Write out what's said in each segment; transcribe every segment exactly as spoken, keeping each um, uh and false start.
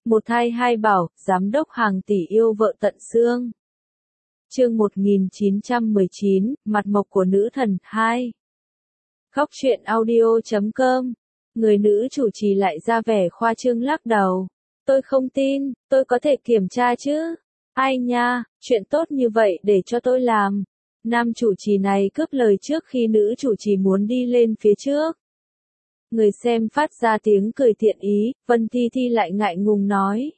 Một thai hai bảo, giám đốc hàng tỷ yêu vợ tận xương. Chương một nghìn chín trăm mười chín, mặt mộc của nữ thần, hai. Góc truyện audio chấm com. Người nữ chủ trì lại ra vẻ khoa trương lắc đầu. Tôi không tin, tôi có thể kiểm tra chứ. Ai nha, chuyện tốt như vậy để cho tôi làm. Nam chủ trì này cướp lời trước khi nữ chủ trì muốn đi lên phía trước. Người xem phát ra tiếng cười thiện ý, Vân Thi Thi lại ngại ngùng nói.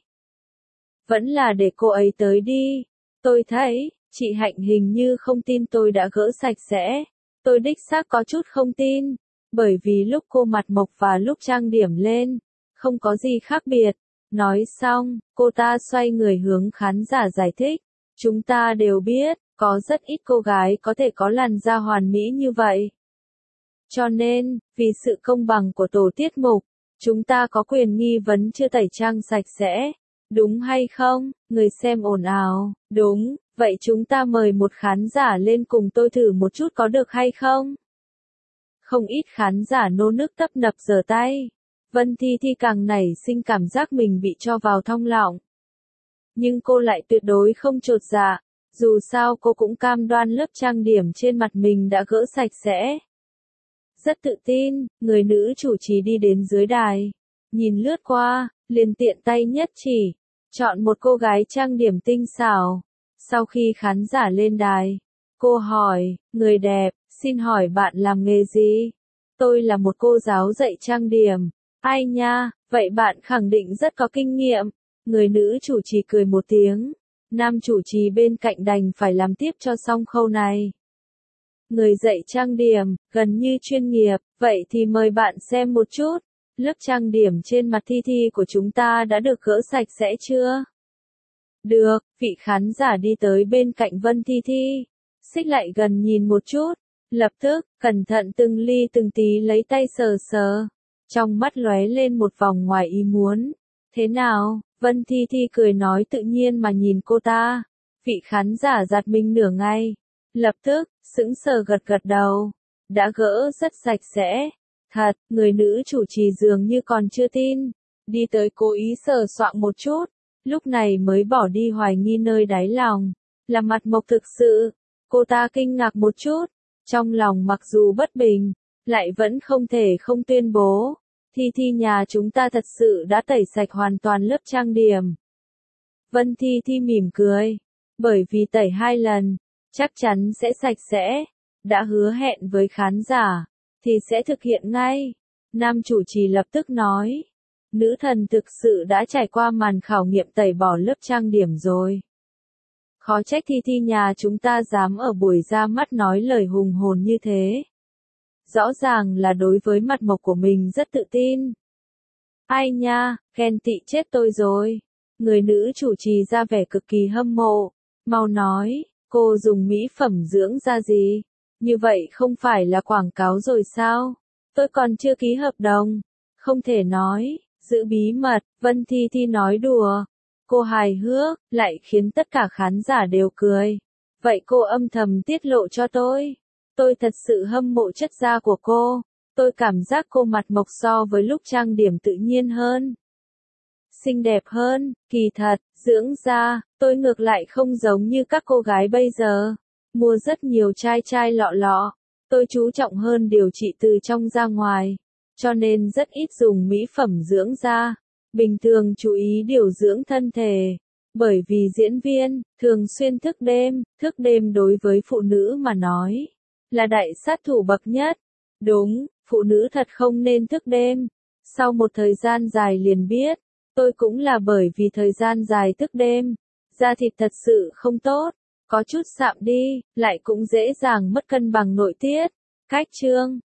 Vẫn là để cô ấy tới đi. Tôi thấy, chị Hạnh hình như không tin tôi đã gỡ sạch sẽ. Tôi đích xác có chút không tin, bởi vì lúc cô mặt mộc và lúc trang điểm lên, không có gì khác biệt. Nói xong, cô ta xoay người hướng khán giả giải thích. Chúng ta đều biết, có rất ít cô gái có thể có làn da hoàn mỹ như vậy. Cho nên, vì sự công bằng của tổ tiết mục, chúng ta có quyền nghi vấn chưa tẩy trang sạch sẽ. Đúng hay không? Người xem ồn ào. Đúng, vậy chúng ta mời một khán giả lên cùng tôi thử một chút có được hay không? Không ít khán giả nô nức tấp nập giở tay. Vân Thi Thi càng nảy sinh cảm giác mình bị cho vào thong lọng. Nhưng cô lại tuyệt đối không chột dạ. Dù sao cô cũng cam đoan lớp trang điểm trên mặt mình đã gỡ sạch sẽ. Rất tự tin, người nữ chủ trì đi đến dưới đài. Nhìn lướt qua, liền tiện tay nhất chỉ. Chọn một cô gái trang điểm tinh xảo. Sau khi khán giả lên đài, cô hỏi, người đẹp, xin hỏi bạn làm nghề gì? Tôi là một cô giáo dạy trang điểm. Ai nha, vậy bạn khẳng định rất có kinh nghiệm. Người nữ chủ trì cười một tiếng. Nam chủ trì bên cạnh đành phải làm tiếp cho xong khâu này. Người dạy trang điểm, gần như chuyên nghiệp, vậy thì mời bạn xem một chút. Lớp trang điểm trên mặt Thi Thi của chúng ta đã được gỡ sạch sẽ chưa? Được, vị khán giả đi tới bên cạnh Vân Thi Thi. Xích lại gần nhìn một chút. Lập tức, cẩn thận từng ly từng tí lấy tay sờ sờ. Trong mắt lóe lên một vòng ngoài ý muốn. Thế nào? Vân Thi Thi cười nói tự nhiên mà nhìn cô ta. Vị khán giả giật mình nửa ngày. Lập tức, sững sờ gật gật đầu. Đã gỡ rất sạch sẽ. Thật, người nữ chủ trì dường như còn chưa tin. Đi tới cố ý sờ soạng một chút. Lúc này mới bỏ đi hoài nghi nơi đáy lòng. Là mặt mộc thực sự. Cô ta kinh ngạc một chút. Trong lòng mặc dù bất bình, lại vẫn không thể không tuyên bố. Thi Thi nhà chúng ta thật sự đã tẩy sạch hoàn toàn lớp trang điểm. Vân Thi Thi mỉm cười. Bởi vì tẩy hai lần, chắc chắn sẽ sạch sẽ. Đã hứa hẹn với khán giả, thì sẽ thực hiện ngay. Nam chủ trì lập tức nói. Nữ thần thực sự đã trải qua màn khảo nghiệm tẩy bỏ lớp trang điểm rồi. Khó trách Thi Thi nhà chúng ta dám ở buổi ra mắt nói lời hùng hồn như thế. Rõ ràng là đối với mặt mộc của mình rất tự tin. Ai nha, ghen tị chết tôi rồi. Người nữ chủ trì ra vẻ cực kỳ hâm mộ. Mau nói, cô dùng mỹ phẩm dưỡng da gì? Như vậy không phải là quảng cáo rồi sao? Tôi còn chưa ký hợp đồng. Không thể nói, giữ bí mật, Vân Thi Thi nói đùa. Cô hài hước, lại khiến tất cả khán giả đều cười. Vậy cô âm thầm tiết lộ cho tôi. Tôi thật sự hâm mộ chất da của cô. Tôi cảm giác cô mặt mộc so với lúc trang điểm tự nhiên hơn. Xinh đẹp hơn, kỳ thật, dưỡng da, tôi ngược lại không giống như các cô gái bây giờ. Mua rất nhiều chai chai lọ lọ. Tôi chú trọng hơn điều trị từ trong ra ngoài. Cho nên rất ít dùng mỹ phẩm dưỡng da. Bình thường chú ý điều dưỡng thân thể. Bởi vì diễn viên, thường xuyên thức đêm, thức đêm đối với phụ nữ mà nói. Là đại sát thủ bậc nhất. Đúng, phụ nữ thật không nên thức đêm. Sau một thời gian dài liền biết. Tôi cũng là bởi vì thời gian dài thức đêm. Da thịt thật sự không tốt. Có chút sạm đi, lại cũng dễ dàng mất cân bằng nội tiết. Cách chương.